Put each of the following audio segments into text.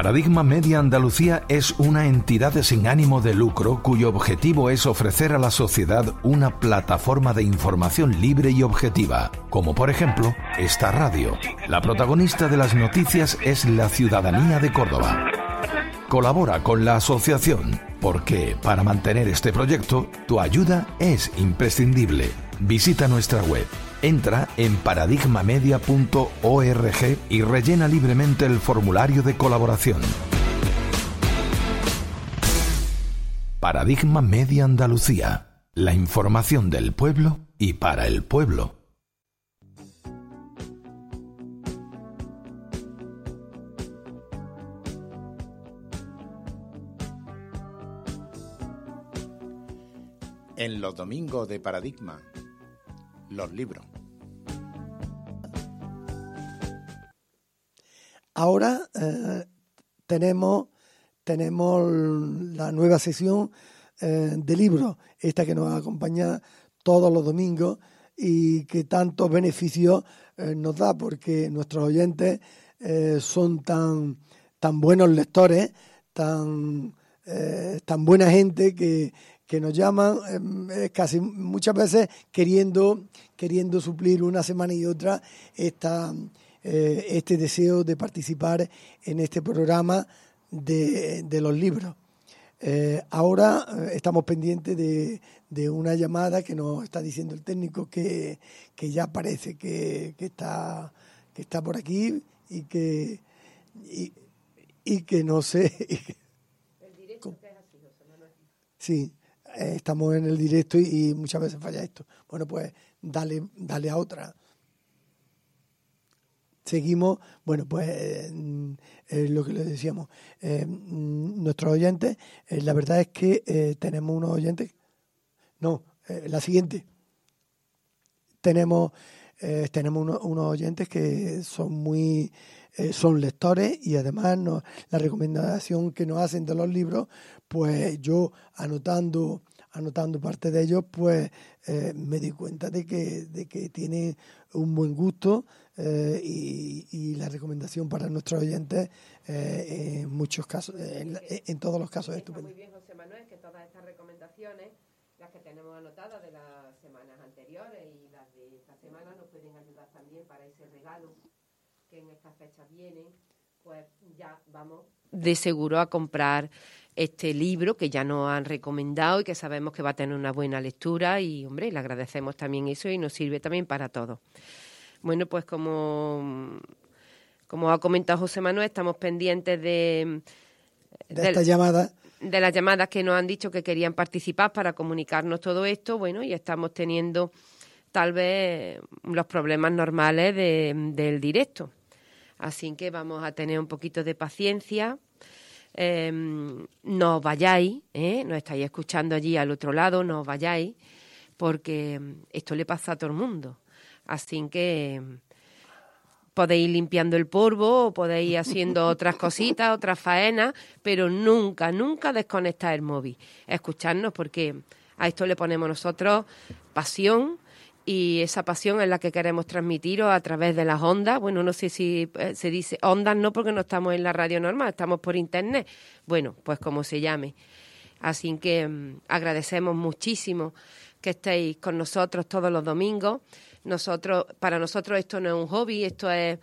Paradigma Media Andalucía es una entidad sin ánimo de lucro cuyo objetivo es ofrecer a la sociedad una plataforma de información libre y objetiva, como por ejemplo esta radio. La protagonista de las noticias es la ciudadanía de Córdoba. Colabora con la asociación, porque para mantener este proyecto, tu ayuda es imprescindible. Visita nuestra web, entra en paradigmamedia.org y rellena libremente el formulario de colaboración. Paradigma Media Andalucía, la información del pueblo y para el pueblo. En los domingos de Paradigma, los libros. Ahora tenemos la nueva sesión de libros, esta que nos acompaña todos los domingos y que tantos beneficios nos da, porque nuestros oyentes son tan buenos lectores, tan buena gente que nos llaman casi muchas veces queriendo suplir una semana y otra este deseo de participar en este programa de los libros. Ahora estamos pendientes de una llamada que nos está diciendo el técnico que ya parece que está por aquí y que no sé. El directo que es así, José Manuel. Sí. Estamos en el directo y muchas veces falla esto. Bueno, pues dale a otra. Seguimos. Bueno, pues lo que les decíamos. Nuestros oyentes, la verdad es que tenemos unos oyentes. No, la siguiente. Tenemos unos oyentes que son son lectores y además la recomendación que nos hacen de los libros, pues yo anotando parte de ellos, pues me di cuenta de que tienen un buen gusto y la recomendación para nuestros oyentes en muchos casos, en todos los casos es estupendo. Muy bien, José Manuel, que todas estas recomendaciones, las que tenemos anotadas de las semanas anteriores y las de esta semana, nos pueden ayudar también para ese regalo que en estas fechas vienen, pues ya vamos de seguro a comprar este libro que ya nos han recomendado y que sabemos que va a tener una buena lectura y, hombre, le agradecemos también eso y nos sirve también para todo. Bueno, pues como ha comentado José Manuel, estamos pendientes de esta llamada. De las llamadas que nos han dicho que querían participar para comunicarnos todo esto, bueno, y estamos teniendo tal vez los problemas normales del directo. Así que vamos a tener un poquito de paciencia. No os vayáis, nos estáis escuchando allí al otro lado, no os vayáis, porque esto le pasa a todo el mundo. Así que podéis ir limpiando el polvo, o podéis ir haciendo otras cositas, otras faenas, pero nunca desconectar el móvil. Escuchadnos, porque a esto le ponemos nosotros pasión, y esa pasión es la que queremos transmitiros a través de las ondas. Bueno, no sé si se dice ondas, no, porque no estamos en la radio normal, estamos por internet. Bueno, pues como se llame. Así que agradecemos muchísimo que estéis con nosotros todos los domingos. Para nosotros esto no es un hobby, esto es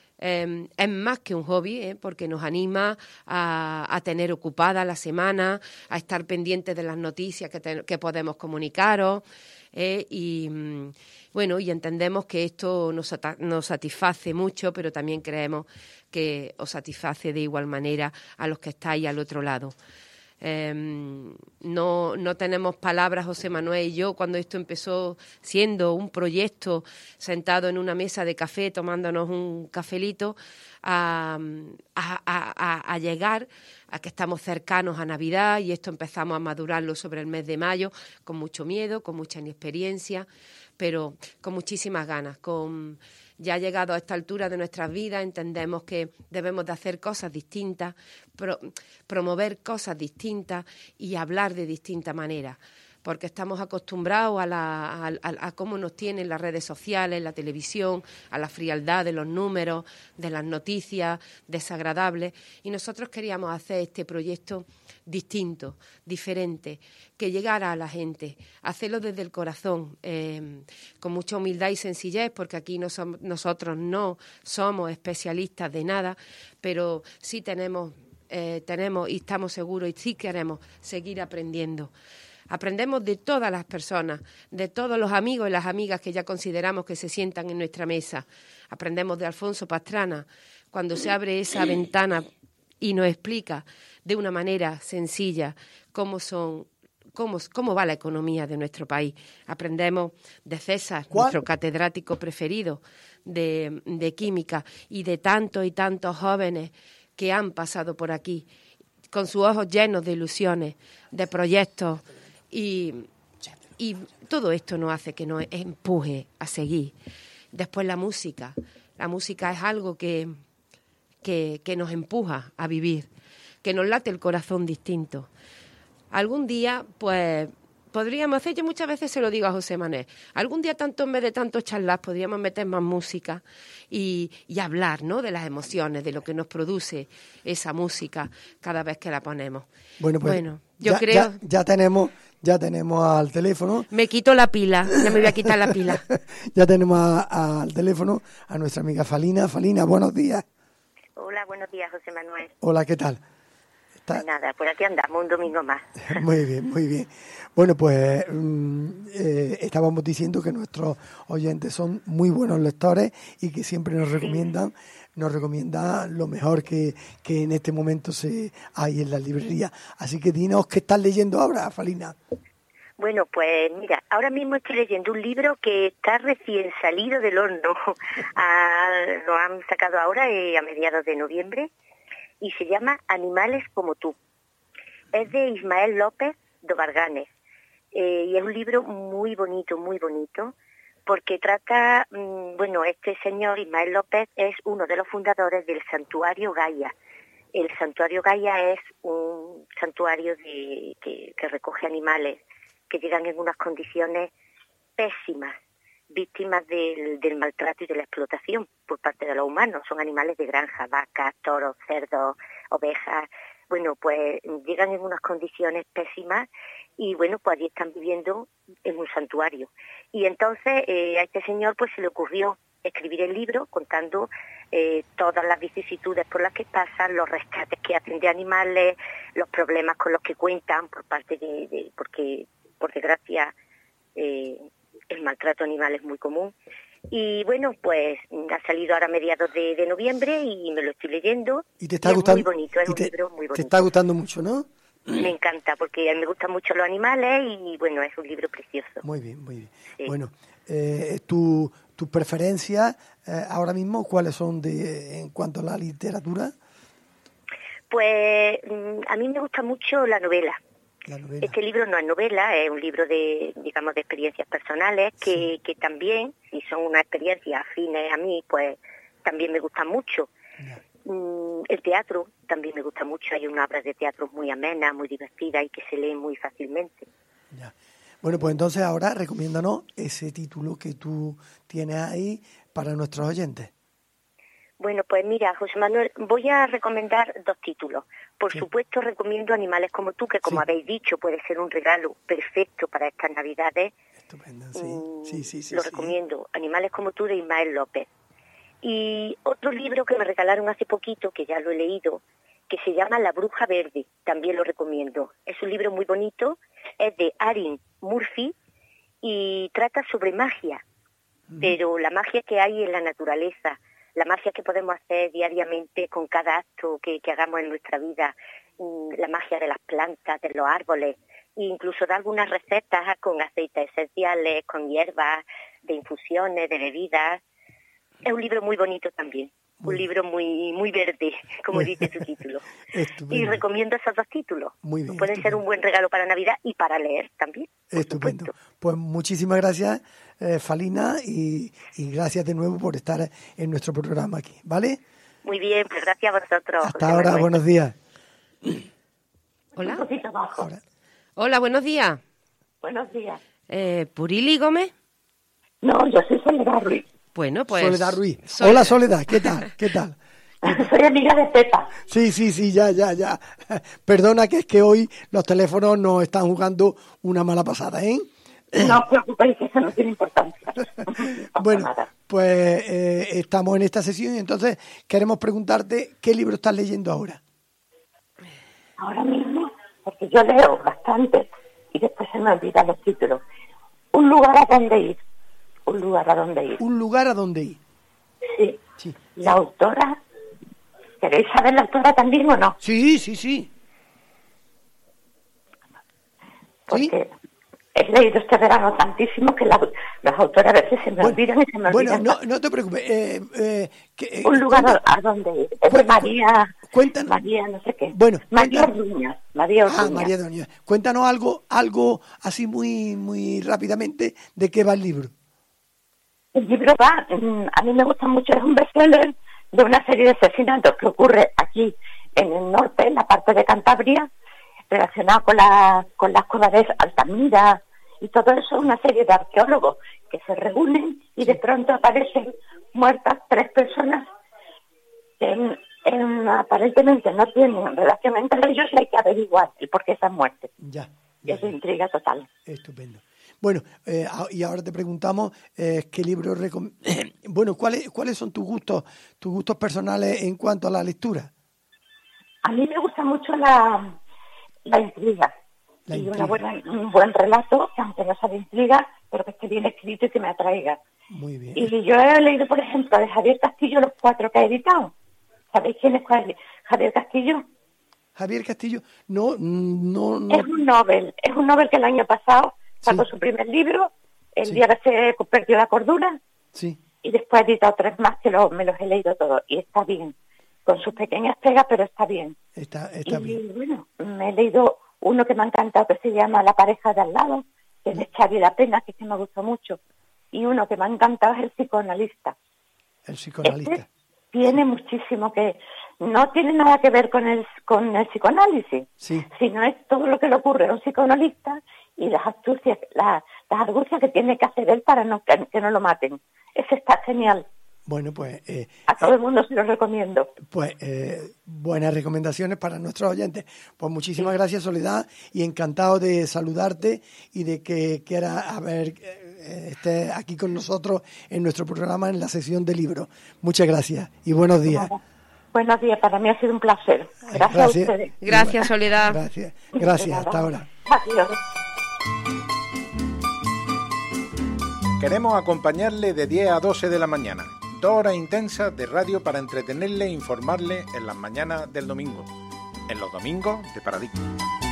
más que un hobby, porque nos anima a tener ocupada la semana, a estar pendientes de las noticias que podemos comunicaros. Y entendemos que esto nos satisface mucho, pero también creemos que os satisface de igual manera a los que estáis al otro lado. No tenemos palabras, José Manuel y yo, cuando esto empezó siendo un proyecto sentado en una mesa de café tomándonos un cafelito, a llegar a que estamos cercanos a Navidad, y esto empezamos a madurarlo sobre el mes de mayo con mucho miedo, con mucha inexperiencia, pero con muchísimas ganas. Ya llegado a esta altura de nuestras vidas, entendemos que debemos de hacer cosas distintas, promover cosas distintas y hablar de distinta manera, porque estamos acostumbrados a cómo nos tienen las redes sociales, la televisión, a la frialdad de los números, de las noticias desagradables, y nosotros queríamos hacer este proyecto distinto, diferente, que llegara a la gente, hacerlo desde el corazón, con mucha humildad y sencillez, porque aquí nosotros no somos especialistas de nada, pero sí tenemos y estamos seguros y sí queremos seguir aprendiendo. Aprendemos de todas las personas, de todos los amigos y las amigas que ya consideramos que se sientan en nuestra mesa. Aprendemos de Alfonso Pastrana, cuando se abre esa ventana y nos explica de una manera sencilla cómo va la economía de nuestro país. Aprendemos de César, nuestro catedrático preferido de química, y de tantos y tantos jóvenes que han pasado por aquí, con sus ojos llenos de ilusiones, de proyectos, y todo esto nos hace que nos empuje a seguir. Después la música es algo que nos empuja a vivir, que nos late el corazón distinto. Algún día, pues, podríamos hacer, yo muchas veces se lo digo a José Manuel, algún día en vez de tanto charlar, podríamos meter más música y hablar, ¿no?, de las emociones, de lo que nos produce esa música cada vez que la ponemos. Bueno, yo creo... Ya tenemos al teléfono. Me quito la pila, ya me voy a quitar la pila. Ya tenemos al teléfono a nuestra amiga Falina. Falina, buenos días. Hola, buenos días, José Manuel. Hola, ¿qué tal? Pues nada, por aquí andamos un domingo más. Muy bien, muy bien. Bueno, pues estábamos diciendo que nuestros oyentes son muy buenos lectores y que siempre nos recomiendan lo mejor que en este momento hay en la librería. Así que dinos, ¿qué estás leyendo ahora, Falina? Bueno, pues mira, ahora mismo estoy leyendo un libro que está recién salido del horno. Lo han sacado ahora a mediados de noviembre y se llama Animales como tú. Es de Ismael López do Varganes y es un libro muy bonito, porque trata, este señor Ismael López es uno de los fundadores del Santuario Gaia. El Santuario Gaia es un santuario que recoge animales que llegan en unas condiciones pésimas, víctimas del maltrato y de la explotación por parte de los humanos. Son animales de granja, vacas, toros, cerdos, ovejas. Bueno, pues llegan en unas condiciones pésimas y pues allí están viviendo en un santuario. Y entonces a este señor pues se le ocurrió escribir el libro contando todas las vicisitudes por las que pasan, los rescates que hacen de animales, los problemas con los que cuentan por parte porque por desgracia el maltrato animal es muy común. Y pues ha salido ahora a mediados de noviembre y me lo estoy leyendo. ¿Y te está gustando? Es muy bonito, es un libro muy bonito. Te está gustando mucho, ¿no? Me encanta, porque a mí me gustan mucho los animales y es un libro precioso. Muy bien, muy bien. Sí. Bueno, tus preferencias ahora mismo, ¿cuáles son en cuanto a la literatura? Pues a mí me gusta mucho la novela. Este libro no es novela, es un libro de experiencias personales que también, si son unas experiencias afines a mí, pues también me gustan mucho. Yeah. El teatro también me gusta mucho, hay unas obras de teatro muy amenas, muy divertidas y que se leen muy fácilmente. Yeah. Bueno, pues entonces ahora recomiéndanos ese título que tú tienes ahí para nuestros oyentes. Bueno, pues mira, José Manuel, voy a recomendar 2 títulos. Por supuesto, recomiendo Animales como tú, que como habéis dicho, puede ser un regalo perfecto para estas Navidades. Estupendo, sí. Lo recomiendo, Animales como tú, de Ismael López. Y otro libro que me regalaron hace poquito, que ya lo he leído, que se llama La Bruja Verde, también lo recomiendo. Es un libro muy bonito, es de Erin Murphy y trata sobre magia, pero la magia que hay en la naturaleza, la magia que podemos hacer diariamente con cada acto que hagamos en nuestra vida, la magia de las plantas, de los árboles, e incluso da algunas recetas con aceites esenciales, con hierbas, de infusiones, de bebidas. Es un libro muy bonito también, un libro muy verde, como dice su título. Estupendo. Y recomiendo esos 2 títulos. Muy bien, pueden ser un buen regalo para Navidad y para leer también. Estupendo. Pues muchísimas gracias, Falina, y gracias de nuevo por estar en nuestro programa aquí, ¿vale? Muy bien, pues gracias a vosotros. Hasta ahora, buenos días. Hola. Hola, buenos días. Buenos días. ¿Purili Gómez? No, yo soy Soledad Ruiz. Bueno, pues... Soledad Ruiz. Hola, Soledad, ¿qué tal? ¿Qué tal? Soy amiga de Pepa. Sí, ya. Perdona que es que hoy los teléfonos nos están jugando una mala pasada, ¿eh? No os preocupéis, que eso no tiene importancia. No bueno, nada. pues estamos en esta sesión y entonces queremos preguntarte qué libro estás leyendo ahora. Ahora mismo, porque yo leo bastante y después se me olvidan los títulos. Un lugar a donde ir. Un lugar a donde ir. Un lugar a donde ir. Sí. La autora... ¿Queréis saber la autora también o no? Sí. Porque he leído este verano tantísimo que las autoras a veces se me olvidan y se me olvidan. Bueno, no te preocupes. Un lugar a donde ir. Es de María... Cuéntanos. María no sé qué. Bueno, María Orduña. María Orduña. Cuéntanos algo así muy rápidamente de qué va el libro. El libro va, a mí me gusta mucho, es un bestseller de una serie de asesinatos que ocurre aquí en el norte, en la parte de Cantabria, relacionado con las cuevas de Altamira y todo eso, una serie de arqueólogos que se reúnen y de pronto aparecen muertas 3 personas que aparentemente no tienen relación entre ellos y hay que averiguar el por qué esas muertes. Ya. Y es intriga total. Estupendo. Bueno, y ahora te preguntamos qué libro bueno, ¿cuáles son tus gustos personales en cuanto a la lectura? A mí me gusta mucho la intriga. Un buen relato, que aunque no sea de intriga, pero que esté bien escrito y que me atraiga. Muy bien. Y yo he leído, por ejemplo, de Javier Castillo los 4 que ha editado. ¿Sabéis quién es Javier Castillo? Javier Castillo, no. Es un Nobel que el año pasado sacó su primer libro, el día que se perdió la cordura, y después ha editado 3 más que me los he leído todos, y está bien, con sus pequeñas pegas, pero está bien. Está bien. Y bueno, me he leído uno que me ha encantado, que se llama La pareja de al lado, que es de Xavi La Pena, que me gustó mucho, y uno que me ha encantado es El psicoanalista. El psicoanalista. Este tiene muchísimo que... No tiene nada que ver con el psicoanálisis, sino es todo lo que le ocurre a un psicoanalista y las astucias, las argucias que tiene que hacer él para que no lo maten. Ese está genial. Bueno, pues... a todo el mundo se lo recomiendo. Pues buenas recomendaciones para nuestros oyentes. Pues muchísimas gracias, Soledad, y encantado de saludarte y de que quieras estés aquí con nosotros en nuestro programa en la sesión de libros. Muchas gracias y buenos días. Buenos días, para mí ha sido un placer. Gracias a ustedes. Gracias, Soledad. Gracias, hasta ahora. Adiós. Queremos acompañarle de 10 a 12 de la mañana. 2 horas intensas de radio para entretenerle e informarle en las mañanas del domingo. En los domingos de Paradigma.